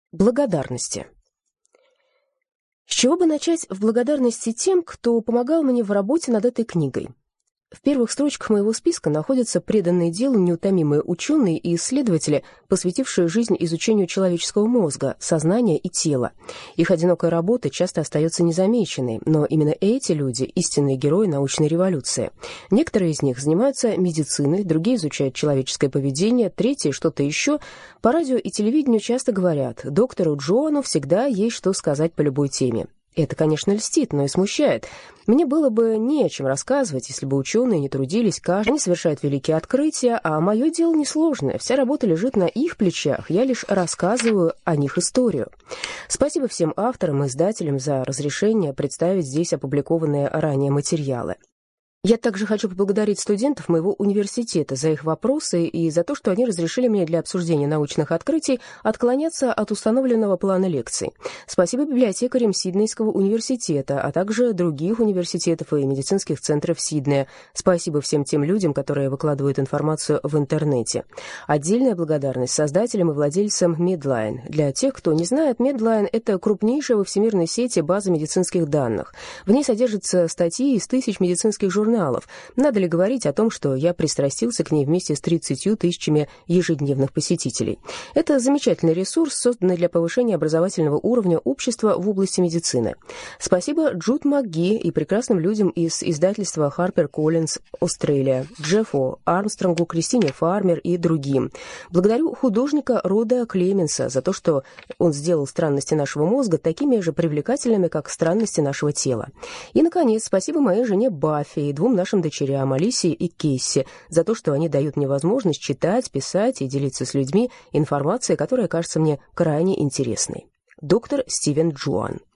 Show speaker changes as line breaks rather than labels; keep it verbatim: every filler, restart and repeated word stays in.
Благодарности. С чего бы начать в благодарности тем, кто помогал мне в работе над этой книгой? В первых строчках моего списка находятся преданные делу неутомимые ученые и исследователи, посвятившие жизнь изучению человеческого мозга, сознания и тела. Их одинокая работа часто остается незамеченной, но именно эти люди – истинные герои научной революции. Некоторые из них занимаются медициной, другие изучают человеческое поведение, третьи – что-то еще. По радио и телевидению часто говорят: доктору Джоану всегда есть что сказать по любой теме. Это, конечно, льстит, но и смущает. Мне было бы не о чем рассказывать, если бы ученые не трудились каждый. Они совершают великие открытия, а мое дело несложное. Вся работа лежит на их плечах, я лишь рассказываю о них историю. Спасибо всем авторам и издателям за разрешение представить здесь опубликованные ранее материалы. Я также хочу поблагодарить студентов моего университета за их вопросы и за то, что они разрешили мне для обсуждения научных открытий отклоняться от установленного плана лекций. Спасибо библиотекарям Сиднейского университета, а также других университетов и медицинских центров Сиднея. Спасибо всем тем людям, которые выкладывают информацию в интернете. Отдельная благодарность создателям и владельцам Medline. Для тех, кто не знает, Medline — это крупнейшая во всемирной сети база медицинских данных. В ней содержатся статьи из тысяч медицинских журналов. Надо ли говорить о том, что я пристрастился к ней вместе с тридцатью тысячами ежедневных посетителей? Это замечательный ресурс, созданный для повышения образовательного уровня общества в области медицины. Спасибо Джуд МакГи и прекрасным людям из издательства HarperCollins Australia, Джеффу Армстронгу, Кристине Фармер и другим. Благодарю художника Рода Клеменса за то, что он сделал странности нашего мозга такими же привлекательными, как странности нашего тела. И, наконец, спасибо моей жене Баффи и двум нашим дочерям, Алисии и Кейси, за то, что они дают мне возможность читать, писать и делиться с людьми информацией, которая кажется мне крайне интересной. Доктор Стивен Джоан.